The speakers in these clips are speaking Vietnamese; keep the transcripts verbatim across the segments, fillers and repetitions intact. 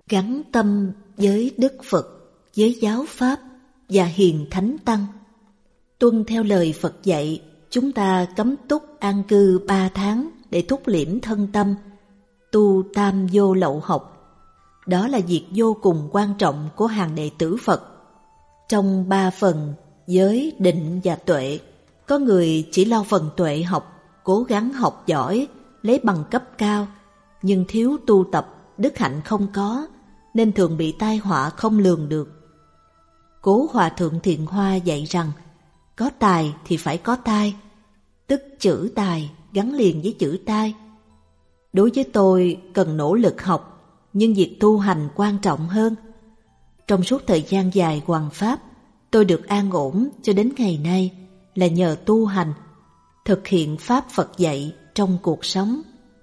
gắn tâm với Đức Phật, với giáo Pháp và hiền Thánh Tăng. Tuân theo lời Phật dạy, chúng ta cấm túc an cư ba tháng để thúc liễm thân tâm, tu tam vô lậu học. Đó là việc vô cùng quan trọng của hàng đệ tử Phật. Trong ba phần giới, định và tuệ, có người chỉ lo phần tuệ học, cố gắng học giỏi, lấy bằng cấp cao, nhưng thiếu tu tập, đức hạnh không có, nên thường bị tai họa không lường được. Cố Hòa Thượng Thiện Hoa dạy rằng, có tài thì phải có tai, tức chữ tài gắn liền với chữ tai. Đối với tôi, cần nỗ lực học, nhưng việc tu hành quan trọng hơn. Trong suốt thời gian dài hoằng pháp, tôi được an ổn cho đến ngày nay là nhờ tu hành, thực hiện Pháp Phật dạy trong cuộc sống.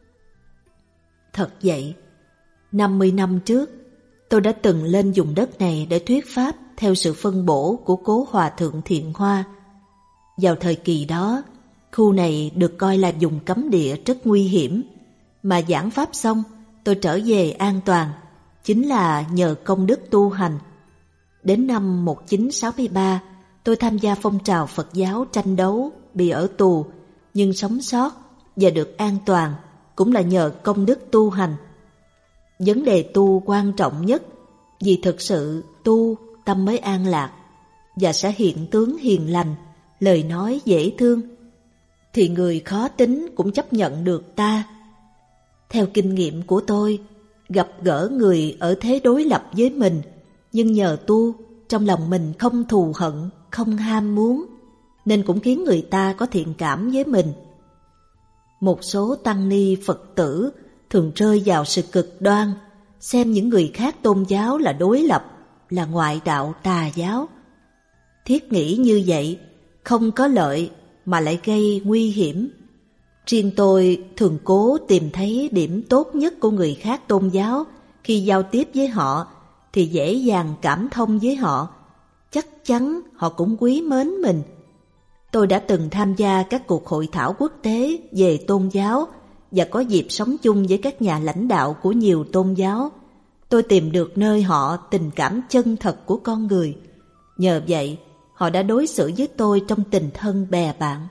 Thật vậy, năm mươi năm trước, tôi đã từng lên vùng đất này để thuyết Pháp theo sự phân bổ của Cố Hòa Thượng Thiện Hoa. Vào thời kỳ đó, khu này được coi là vùng cấm địa rất nguy hiểm, mà giảng Pháp xong, tôi trở về an toàn, chính là nhờ công đức tu hành. Đến năm một nghìn chín trăm sáu mươi ba, tôi tham gia phong trào Phật giáo tranh đấu, bị ở tù, nhưng sống sót và được an toàn, cũng là nhờ công đức tu hành. Vấn đề tu quan trọng nhất, vì thực sự tu tâm mới an lạc, và sẽ hiện tướng hiền lành, lời nói dễ thương, thì người khó tính cũng chấp nhận được ta. Theo kinh nghiệm của tôi, gặp gỡ người ở thế đối lập với mình, nhưng nhờ tu, trong lòng mình không thù hận, không ham muốn, nên cũng khiến người ta có thiện cảm với mình. Một số tăng ni Phật tử thường rơi vào sự cực đoan, xem những người khác tôn giáo là đối lập, là ngoại đạo tà giáo. Thiết nghĩ như vậy không có lợi mà lại gây nguy hiểm. Riêng tôi thường cố tìm thấy điểm tốt nhất của người khác tôn giáo. Khi giao tiếp với họ thì dễ dàng cảm thông với họ, chắc chắn họ cũng quý mến mình. Tôi đã từng tham gia các cuộc hội thảo quốc tế về tôn giáo và có dịp sống chung với các nhà lãnh đạo của nhiều tôn giáo. Tôi tìm được nơi họ tình cảm chân thật của con người. Nhờ vậy, họ đã đối xử với tôi trong tình thân bè bạn.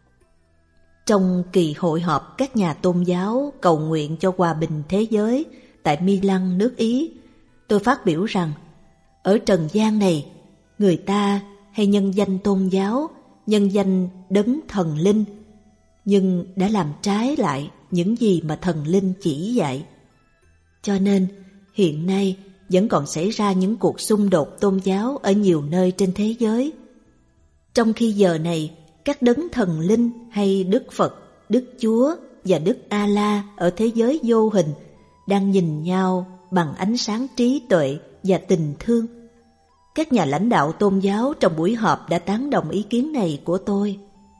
Trong kỳ hội họp các nhà tôn giáo cầu nguyện cho hòa bình thế giới tại Milan, nước Ý, tôi phát biểu rằng, ở trần gian này, người ta hay nhân danh tôn giáo, nhân danh đấng thần linh, nhưng đã làm trái lại những gì mà thần linh chỉ dạy. Cho nên, hiện nay vẫn còn xảy ra những cuộc xung đột tôn giáo ở nhiều nơi trên thế giới. Trong khi giờ này, các đấng thần linh hay Đức Phật, Đức Chúa và Đức A-la ở thế giới vô hình đang nhìn nhau bằng ánh sáng trí tuệ và tình thương. Các nhà lãnh đạo tôn giáo trong buổi họp đã tán đồng ý kiến này của tôi.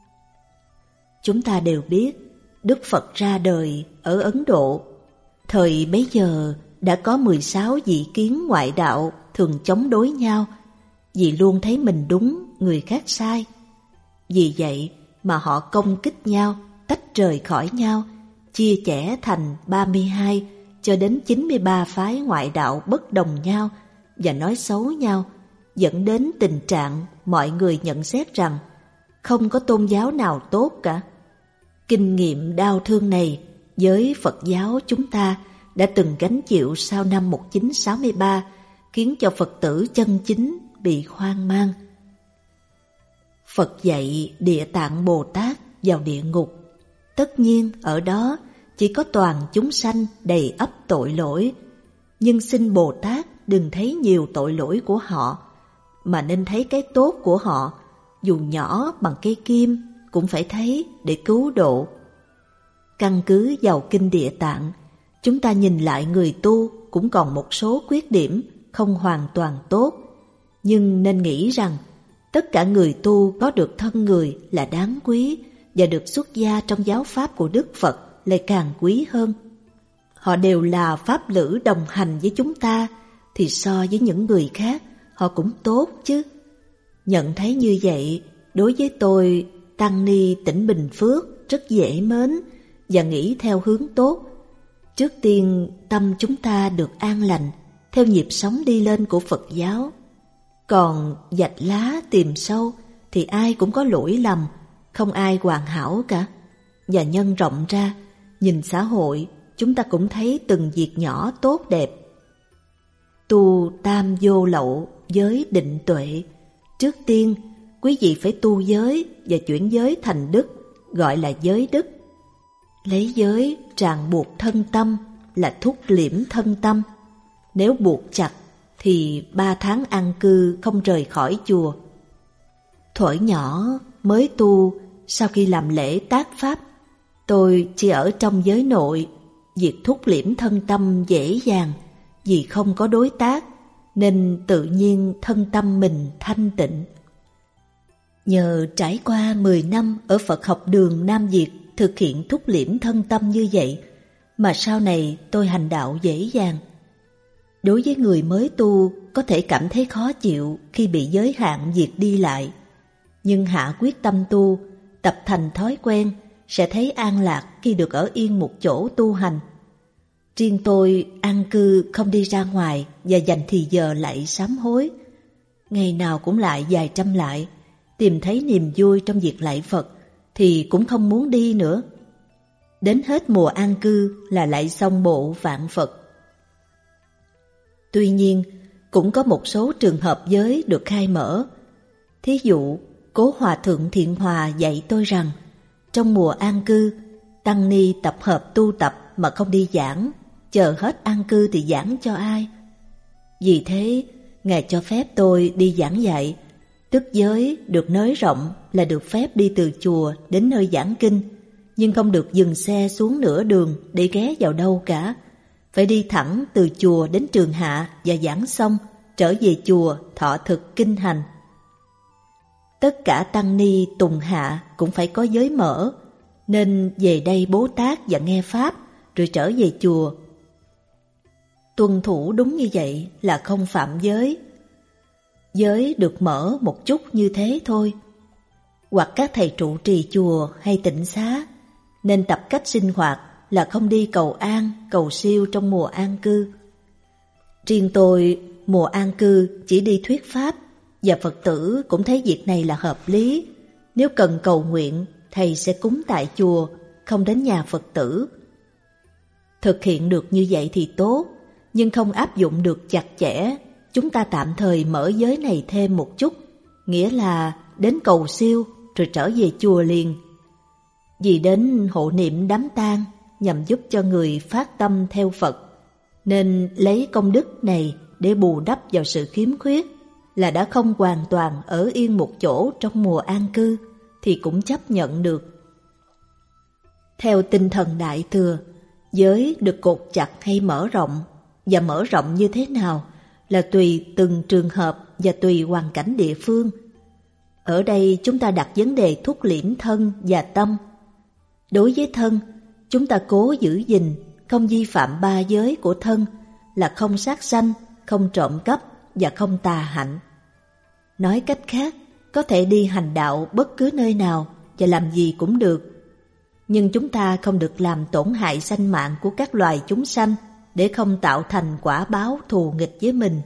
Chúng ta đều biết Đức Phật ra đời ở Ấn Độ. Thời bấy giờ đã có mười sáu vị kiến ngoại đạo thường chống đối nhau vì luôn thấy mình đúng, người khác sai. Vì vậy mà họ công kích nhau, tách rời khỏi nhau, chia chẻ thành ba mươi hai cho đến chín mươi ba phái ngoại đạo bất đồng nhau và nói xấu nhau, dẫn đến tình trạng mọi người nhận xét rằng không có tôn giáo nào tốt cả. Kinh nghiệm đau thương này với Phật giáo chúng ta đã từng gánh chịu sau năm một nghìn chín trăm sáu mươi ba, khiến cho Phật tử chân chính bị hoang mang. Phật dạy Địa Tạng Bồ Tát vào địa ngục. Tất nhiên ở đó chỉ có toàn chúng sanh đầy ắp tội lỗi, nhưng xin Bồ Tát đừng thấy nhiều tội lỗi của họ, mà nên thấy cái tốt của họ, dù nhỏ bằng cây kim cũng phải thấy để cứu độ. Căn cứ vào kinh Địa Tạng, chúng ta nhìn lại người tu cũng còn một số khuyết điểm không hoàn toàn tốt, nhưng nên nghĩ rằng tất cả người tu có được thân người là đáng quý, và được xuất gia trong giáo pháp của Đức Phật lại càng quý hơn. Họ đều là pháp lữ đồng hành với chúng ta, thì so với những người khác họ cũng tốt chứ. Nhận thấy như vậy, đối với tôi, tăng ni tỉnh Bình Phước rất dễ mến và nghĩ theo hướng tốt. Trước tiên tâm chúng ta được an lành theo nhịp sống đi lên của Phật giáo. Còn vạch lá tìm sâu thì ai cũng có lỗi lầm, không ai hoàn hảo cả. Và nhân rộng ra, nhìn xã hội, chúng ta cũng thấy từng việc nhỏ tốt đẹp. Tu tam vô lậu, giới định tuệ. Trước tiên, quý vị phải tu giới và chuyển giới thành đức, gọi là giới đức. Lấy giới ràng buộc thân tâm là thúc liễm thân tâm. Nếu buộc chặt thì ba tháng an cư không rời khỏi chùa. Thuở nhỏ mới tu, sau khi làm lễ tác pháp, tôi chỉ ở trong giới nội. Việc thúc liễm thân tâm dễ dàng, vì không có đối tác, nên tự nhiên thân tâm mình thanh tịnh. Nhờ trải qua mười năm ở Phật học đường Nam Việt thực hiện thúc liễm thân tâm như vậy, mà sau này tôi hành đạo dễ dàng. Đối với người mới tu, có thể cảm thấy khó chịu khi bị giới hạn việc đi lại. Nhưng hạ quyết tâm tu, tập thành thói quen, sẽ thấy an lạc khi được ở yên một chỗ tu hành. Riêng tôi an cư không đi ra ngoài và dành thì giờ lại sám hối. Ngày nào cũng lại vài trăm lại, tìm thấy niềm vui trong việc lạy Phật thì cũng không muốn đi nữa. Đến hết mùa an cư là lại xong bộ vạn Phật. Tuy nhiên, cũng có một số trường hợp giới được khai mở. Thí dụ, Cố Hòa Thượng Thiện Hòa dạy tôi rằng, trong mùa an cư, tăng ni tập hợp tu tập mà không đi giảng, chờ hết an cư thì giảng cho ai. Vì thế, Ngài cho phép tôi đi giảng dạy, tức giới được nới rộng là được phép đi từ chùa đến nơi giảng kinh, nhưng không được dừng xe xuống nửa đường để ghé vào đâu cả. Phải đi thẳng từ chùa đến trường hạ và giảng xong, trở về chùa thọ thực kinh hành. Tất cả tăng ni tùng hạ cũng phải có giới mở, nên về đây bố tát và nghe pháp, rồi trở về chùa. Tuân thủ đúng như vậy là không phạm giới. Giới được mở một chút như thế thôi. Hoặc các thầy trụ trì chùa hay tịnh xá nên tập cách sinh hoạt là không đi cầu an, cầu siêu trong mùa an cư. Riêng tôi, mùa an cư chỉ đi thuyết pháp, và Phật tử cũng thấy việc này là hợp lý. Nếu cần cầu nguyện, thầy sẽ cúng tại chùa, không đến nhà Phật tử. Thực hiện được như vậy thì tốt, nhưng không áp dụng được chặt chẽ. Chúng ta tạm thời mở giới này thêm một chút, nghĩa là đến cầu siêu rồi trở về chùa liền. Vì đến hộ niệm đám tang nhằm giúp cho người phát tâm theo Phật, nên lấy công đức này để bù đắp vào sự khiếm khuyết, là đã không hoàn toàn ở yên một chỗ trong mùa an cư thì cũng chấp nhận được. Theo tinh thần Đại Thừa, giới được cột chặt hay mở rộng, và mở rộng như thế nào là tùy từng trường hợp và tùy hoàn cảnh địa phương. Ở đây chúng ta đặt vấn đề thúc liễm thân và tâm. Đối với thân, chúng ta cố giữ gìn, không vi phạm ba giới của thân là không sát sanh, không trộm cắp và không tà hạnh. Nói cách khác, có thể đi hành đạo bất cứ nơi nào và làm gì cũng được. Nhưng chúng ta không được làm tổn hại sanh mạng của các loài chúng sanh để không tạo thành quả báo thù nghịch với mình.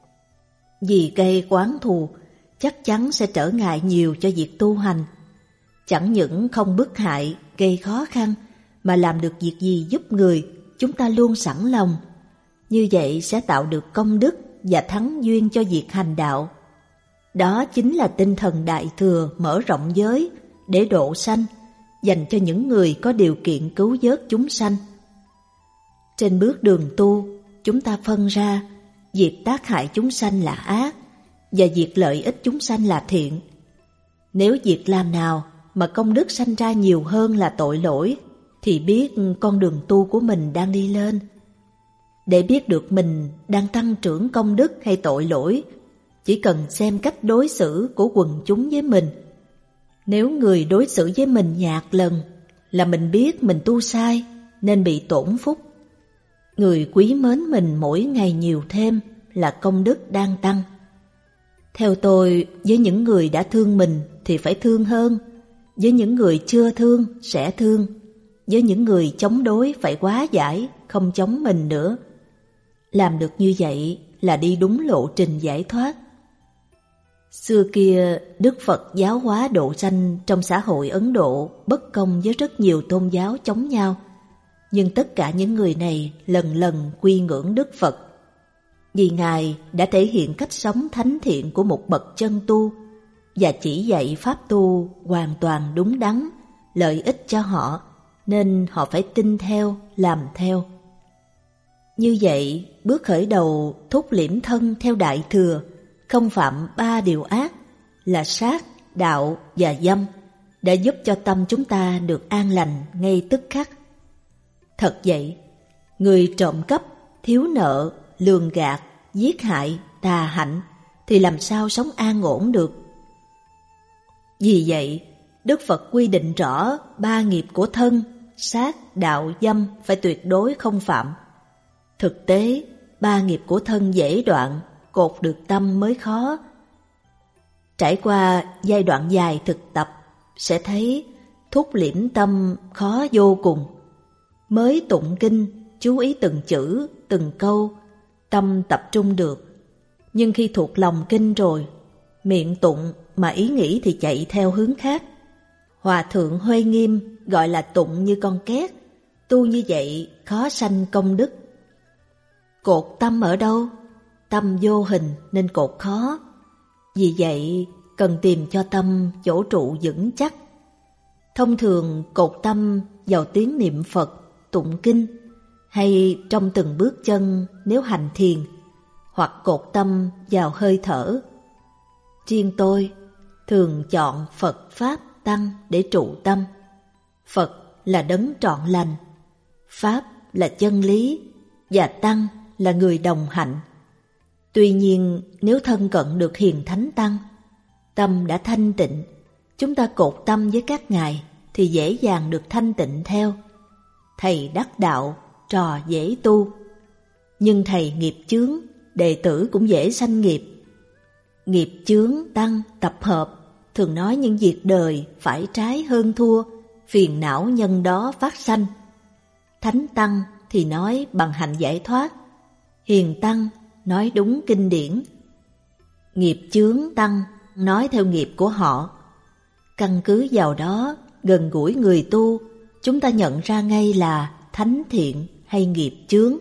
Vì gây oán thù chắc chắn sẽ trở ngại nhiều cho việc tu hành. Chẳng những không bức hại, gây khó khăn, mà làm được việc gì giúp người, chúng ta luôn sẵn lòng. Như vậy sẽ tạo được công đức và thắng duyên cho việc hành đạo. Đó chính là tinh thần Đại Thừa mở rộng giới để độ sanh, dành cho những người có điều kiện cứu vớt chúng sanh. Trên bước đường tu, chúng ta phân ra việc tác hại chúng sanh là ác và việc lợi ích chúng sanh là thiện. Nếu việc làm nào mà công đức sanh ra nhiều hơn là tội lỗi, thì biết con đường tu của mình đang đi lên. Để biết được mình đang tăng trưởng công đức hay tội lỗi, chỉ cần xem cách đối xử của quần chúng với mình. Nếu người đối xử với mình nhạt lần, là mình biết mình tu sai nên bị tổn phúc. Người quý mến mình mỗi ngày nhiều thêm là công đức đang tăng. Theo tôi, với những người đã thương mình thì phải thương hơn, với những người chưa thương sẽ thương, với những người chống đối phải hóa giải, không chống mình nữa. Làm được như vậy là đi đúng lộ trình giải thoát. Xưa kia, Đức Phật giáo hóa độ sanh trong xã hội Ấn Độ bất công với rất nhiều tôn giáo chống nhau. Nhưng tất cả những người này lần lần quy ngưỡng Đức Phật, vì Ngài đã thể hiện cách sống thánh thiện của một bậc chân tu và chỉ dạy pháp tu hoàn toàn đúng đắn, lợi ích cho họ, nên họ phải tin theo, làm theo. Như vậy, bước khởi đầu thúc liễm thân theo Đại Thừa, không phạm ba điều ác là sát, đạo và dâm, đã giúp cho tâm chúng ta được an lành ngay tức khắc. Thật vậy, người trộm cắp, thiếu nợ, lường gạt, giết hại, tà hạnh thì làm sao sống an ổn được. Vì vậy, Đức Phật quy định rõ ba nghiệp của thân, sát, đạo, dâm phải tuyệt đối không phạm. Thực tế, ba nghiệp của thân dễ đoạn, cột được tâm mới khó. Trải qua giai đoạn dài thực tập, sẽ thấy thúc liễm tâm khó vô cùng. Mới tụng kinh, chú ý từng chữ, từng câu, tâm tập trung được. Nhưng khi thuộc lòng kinh rồi, miệng tụng mà ý nghĩ thì chạy theo hướng khác. Hòa thượng Huệ Nghiêm gọi là tụng như con két, tu như vậy khó sanh công đức. Cột tâm ở đâu? Tâm vô hình nên cột khó. Vì vậy cần tìm cho tâm chỗ trụ vững chắc. Thông thường cột tâm vào tiếng niệm Phật, tụng kinh, hay trong từng bước chân nếu hành thiền, hoặc cột tâm vào hơi thở. Riêng tôi thường chọn Phật, Pháp, Tăng để trụ tâm. Phật là đấng trọn lành, Pháp là chân lý, và Tăng là người đồng hạnh. Tuy nhiên nếu thân cận được hiền thánh Tăng, tâm đã thanh tịnh, chúng ta cột tâm với các ngài thì dễ dàng được thanh tịnh theo. Thầy đắc đạo, trò dễ tu. Nhưng thầy nghiệp chướng, đệ tử cũng dễ sanh nghiệp. Nghiệp chướng tăng tập hợp, thường nói những việc đời phải trái hơn thua, phiền não nhân đó phát sanh. Thánh tăng thì nói bằng hạnh giải thoát, hiền tăng nói đúng kinh điển. Nghiệp chướng tăng nói theo nghiệp của họ. Căn cứ vào đó, gần gũi người tu, chúng ta nhận ra ngay là thánh thiện hay nghiệp chướng.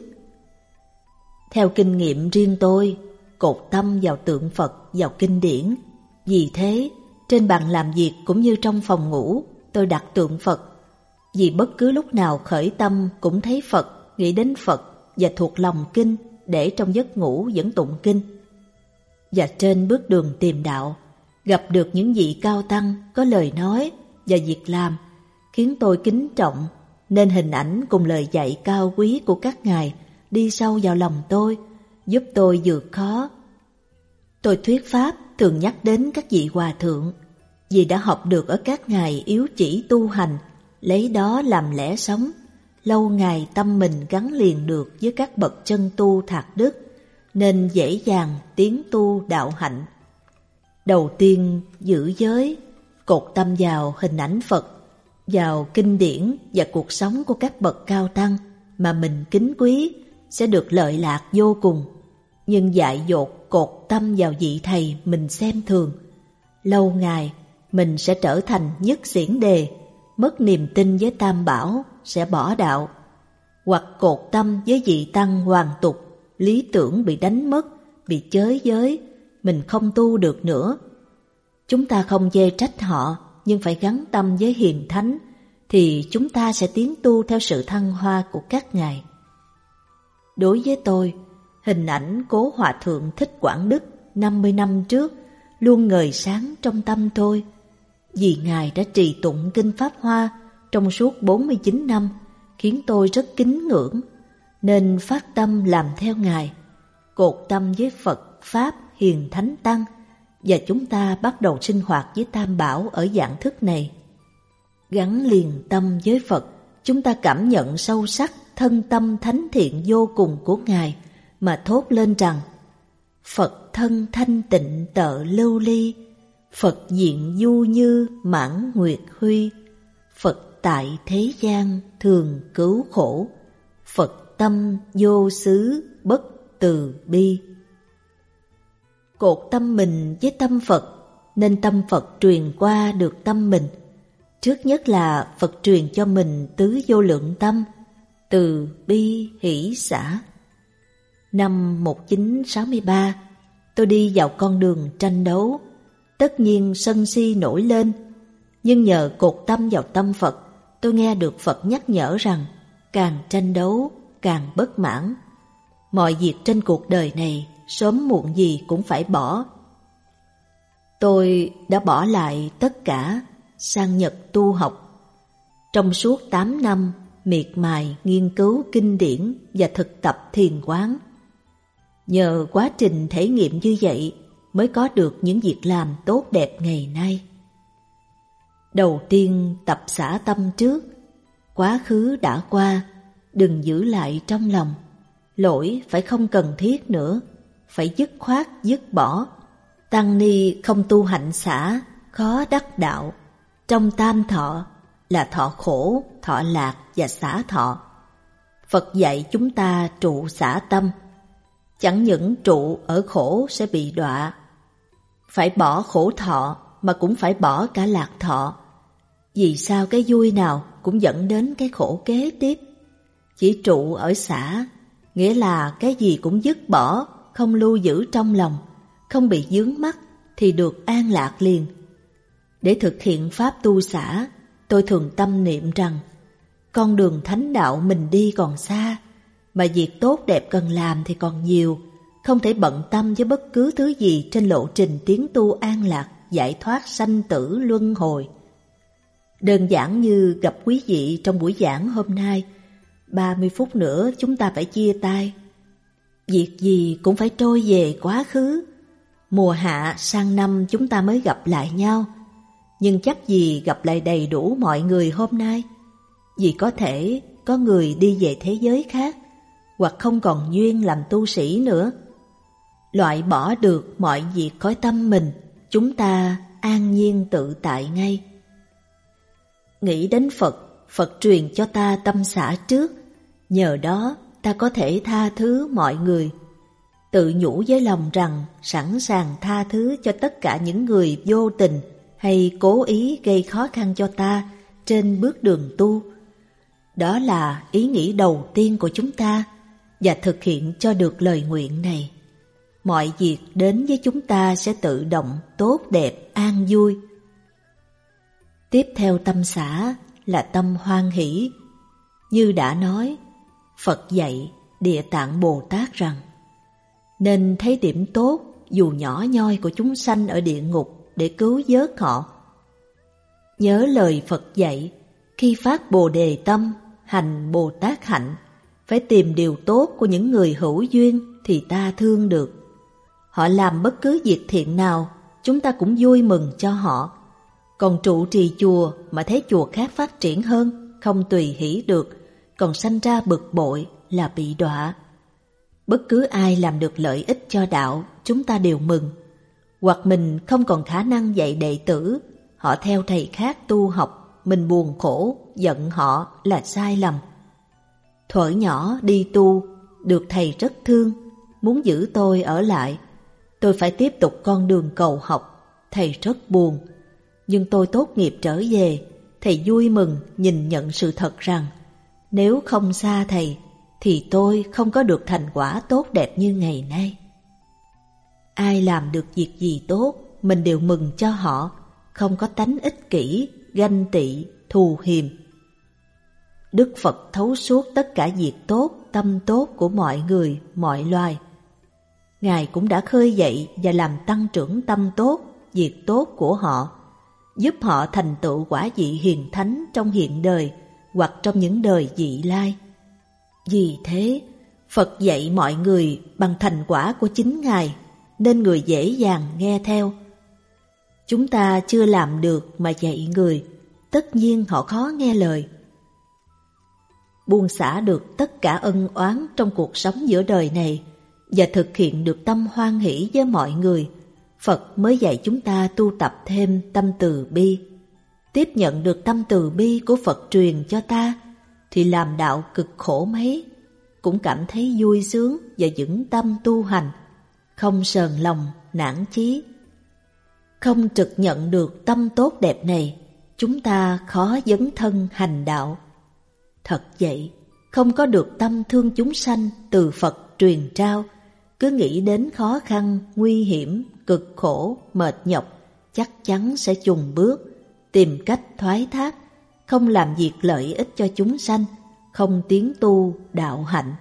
Theo kinh nghiệm riêng tôi, cột tâm vào tượng Phật, vào kinh điển. Vì thế, trên bàn làm việc cũng như trong phòng ngủ, tôi đặt tượng Phật. Vì bất cứ lúc nào khởi tâm cũng thấy Phật, nghĩ đến Phật và thuộc lòng kinh, để trong giấc ngủ vẫn tụng kinh. Và trên bước đường tìm đạo, gặp được những vị cao tăng có lời nói và việc làm khiến tôi kính trọng, nên hình ảnh cùng lời dạy cao quý của các ngài đi sâu vào lòng tôi, giúp tôi vượt khó. Tôi thuyết pháp thường nhắc đến các vị hòa thượng, vì đã học được ở các ngài yếu chỉ tu hành, lấy đó làm lẽ sống, lâu ngày tâm mình gắn liền được với các bậc chân tu thạc đức, nên dễ dàng tiến tu đạo hạnh. Đầu tiên giữ giới, cột tâm vào hình ảnh Phật, vào kinh điển và cuộc sống của các bậc cao tăng mà mình kính quý, sẽ được lợi lạc vô cùng. Nhưng dại dột cột tâm vào vị thầy mình xem thường, lâu ngày mình sẽ trở thành nhất xiển đề, mất niềm tin với Tam Bảo, sẽ bỏ đạo. Hoặc cột tâm với vị tăng hoàn tục, lý tưởng bị đánh mất, bị chới giới, mình không tu được nữa. Chúng ta không chê trách họ, nhưng phải gắn tâm với hiền thánh, thì chúng ta sẽ tiến tu theo sự thăng hoa của các ngài. Đối với tôi, hình ảnh cố Hòa thượng Thích Quảng Đức năm mươi năm trước luôn ngời sáng trong tâm tôi, vì ngài đã trì tụng kinh Pháp Hoa trong suốt bốn mươi chín năm, khiến tôi rất kính ngưỡng, nên phát tâm làm theo ngài, cột tâm với Phật, Pháp, hiền thánh tăng, và chúng ta bắt đầu sinh hoạt với Tam Bảo ở dạng thức này. Gắn liền tâm với Phật, chúng ta cảm nhận sâu sắc thân tâm thánh thiện vô cùng của ngài, mà thốt lên rằng: Phật thân thanh tịnh tợ lưu ly, Phật diện du như mãn nguyệt huy, Phật tại thế gian thường cứu khổ, Phật tâm vô xứ bất từ bi. Cột tâm mình với tâm Phật, nên tâm Phật truyền qua được tâm mình. Trước nhất là Phật truyền cho mình tứ vô lượng tâm, từ bi hỷ xả. Năm một nghìn chín trăm sáu mươi ba, tôi đi vào con đường tranh đấu. Tất nhiên sân si nổi lên, nhưng nhờ cột tâm vào tâm Phật, tôi nghe được Phật nhắc nhở rằng càng tranh đấu càng bất mãn. Mọi việc trên cuộc đời này sớm muộn gì cũng phải bỏ. Tôi đã bỏ lại tất cả, sang Nhật tu học. Trong suốt tám năm miệt mài nghiên cứu kinh điển và thực tập thiền quán. Nhờ quá trình thể nghiệm như vậy mới có được những việc làm tốt đẹp ngày nay. Đầu tiên tập xả tâm trước. Quá khứ đã qua, đừng giữ lại trong lòng. Lỗi phải không cần thiết nữa, phải dứt khoát dứt bỏ. Tăng ni không tu hạnh xả, khó đắc đạo. Trong tam thọ là thọ khổ, thọ lạc và xả thọ. Phật dạy chúng ta trụ xả tâm. Chẳng những trụ ở khổ sẽ bị đọa, phải bỏ khổ thọ mà cũng phải bỏ cả lạc thọ. Vì sao cái vui nào cũng dẫn đến cái khổ kế tiếp? Chỉ trụ ở xả, nghĩa là cái gì cũng dứt bỏ, không lưu giữ trong lòng, không bị vướng mắc thì được an lạc liền. Để thực hiện pháp tu xả, tôi thường tâm niệm rằng con đường thánh đạo mình đi còn xa, mà việc tốt đẹp cần làm thì còn nhiều, không thể bận tâm với bất cứ thứ gì trên lộ trình tiến tu an lạc, giải thoát sanh tử luân hồi. Đơn giản như gặp quý vị trong buổi giảng hôm nay, ba mươi phút nữa chúng ta phải chia tay. Việc gì cũng phải trôi về quá khứ. Mùa hạ sang năm chúng ta mới gặp lại nhau, nhưng chắc gì gặp lại đầy đủ mọi người hôm nay. Vì có thể có người đi về thế giới khác, hoặc không còn duyên làm tu sĩ nữa. Loại bỏ được mọi việc khỏi tâm mình, chúng ta an nhiên tự tại ngay. Nghĩ đến Phật, Phật truyền cho ta tâm xả trước, nhờ đó ta có thể tha thứ mọi người. Tự nhủ với lòng rằng sẵn sàng tha thứ cho tất cả những người vô tình hay cố ý gây khó khăn cho ta trên bước đường tu. Đó là ý nghĩ đầu tiên của chúng ta, và thực hiện cho được lời nguyện này, mọi việc đến với chúng ta sẽ tự động tốt đẹp an vui. Tiếp theo tâm xả là tâm hoan hỷ. Như đã nói, Phật dạy Địa Tạng Bồ Tát rằng nên thấy điểm tốt dù nhỏ nhoi của chúng sanh ở địa ngục để cứu vớt họ. Nhớ lời Phật dạy, khi phát Bồ Đề tâm, hành Bồ Tát hạnh, phải tìm điều tốt của những người hữu duyên thì ta thương được. Họ làm bất cứ việc thiện nào, chúng ta cũng vui mừng cho họ. Còn trụ trì chùa mà thấy chùa khác phát triển hơn, không tùy hỷ được, còn sanh ra bực bội là bị đọa. Bất cứ ai làm được lợi ích cho đạo, chúng ta đều mừng. Hoặc mình không còn khả năng dạy đệ tử, họ theo thầy khác tu học, mình buồn khổ, giận họ là sai lầm. Thuở nhỏ đi tu, được thầy rất thương, muốn giữ tôi ở lại. Tôi phải tiếp tục con đường cầu học, thầy rất buồn. Nhưng tôi tốt nghiệp trở về, thầy vui mừng nhìn nhận sự thật rằng nếu không xa thầy thì tôi không có được thành quả tốt đẹp như ngày nay. Ai làm được việc gì tốt, mình đều mừng cho họ, không có tánh ích kỷ, ganh tị, thù hiềm. Đức Phật thấu suốt tất cả việc tốt, tâm tốt của mọi người, mọi loài. Ngài cũng đã khơi dậy và làm tăng trưởng tâm tốt, việc tốt của họ, giúp họ thành tựu quả vị hiền thánh trong hiện đời hoặc trong những đời vị lai. Vì thế, Phật dạy mọi người bằng thành quả của chính Ngài, nên người dễ dàng nghe theo. Chúng ta chưa làm được mà dạy người, tất nhiên họ khó nghe lời. Buông xả được tất cả ân oán trong cuộc sống giữa đời này và thực hiện được tâm hoan hỷ với mọi người, Phật mới dạy chúng ta tu tập thêm tâm từ bi. Tiếp nhận được tâm từ bi của Phật truyền cho ta thì làm đạo cực khổ mấy. cũng cảm thấy vui sướng và vững tâm tu hành, không sờn lòng, nản chí. Không trực nhận được tâm tốt đẹp này, chúng ta khó dấn thân hành đạo. Thật vậy, không có được tâm thương chúng sanh từ Phật truyền trao, cứ nghĩ đến khó khăn, nguy hiểm, cực khổ, mệt nhọc, chắc chắn sẽ chùn bước, tìm cách thoái thác, không làm việc lợi ích cho chúng sanh, không tiến tu đạo hạnh.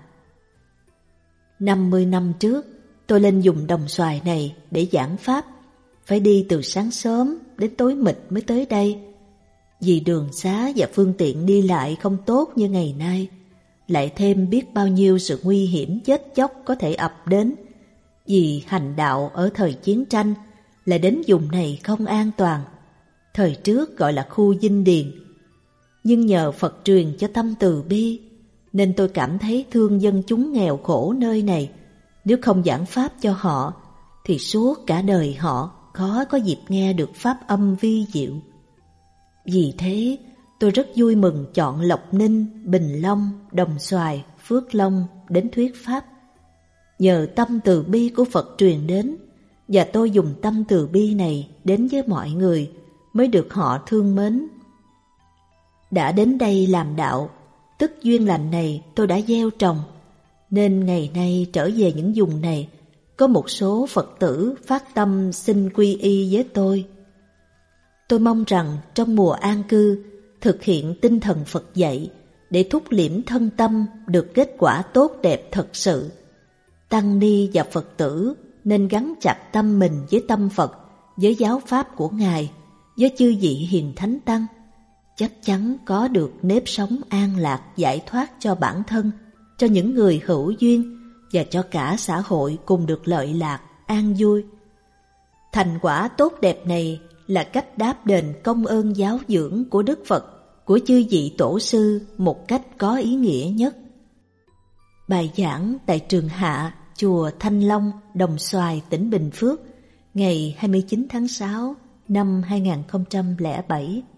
Năm mươi năm trước, tôi lên vùng đồng xoài này để giảng pháp, phải đi từ sáng sớm đến tối mịt mới tới đây. Vì đường xá và phương tiện đi lại không tốt như ngày nay, lại thêm biết bao nhiêu sự nguy hiểm chết chóc có thể ập đến. Vì hành đạo ở thời chiến tranh, lại đến vùng này không an toàn, thời trước gọi là khu dinh điền. Nhưng nhờ Phật truyền cho tâm từ bi, nên tôi cảm thấy thương dân chúng nghèo khổ nơi này. Nếu không giảng pháp cho họ, thì suốt cả đời họ khó có dịp nghe được pháp âm vi diệu. Vì thế, tôi rất vui mừng chọn Lộc Ninh, Bình Long, Đồng Xoài, Phước Long đến thuyết pháp. Nhờ tâm từ bi của Phật truyền đến, và tôi dùng tâm từ bi này đến với mọi người, mới được họ thương mến. Đã đến đây làm đạo, tức duyên lành này tôi đã gieo trồng, nên ngày nay trở về những vùng này, có một số Phật tử phát tâm xin quy y với tôi. Tôi mong rằng trong mùa an cư, thực hiện tinh thần Phật dạy để thúc liễm thân tâm được kết quả tốt đẹp thật sự. Tăng ni và Phật tử nên gắn chặt tâm mình với tâm Phật, với giáo pháp của Ngài, với chư vị hiền thánh tăng, chắc chắn có được nếp sống an lạc giải thoát cho bản thân, cho những người hữu duyên và cho cả xã hội cùng được lợi lạc, an vui. Thành quả tốt đẹp này là cách đáp đền công ơn giáo dưỡng của Đức Phật, của chư vị tổ sư một cách có ý nghĩa nhất. Bài giảng tại Trường Hạ, chùa Thanh Long, Đồng Xoài, tỉnh Bình Phước, ngày hai mươi chín tháng sáu năm hai nghìn không trăm lẻ bảy.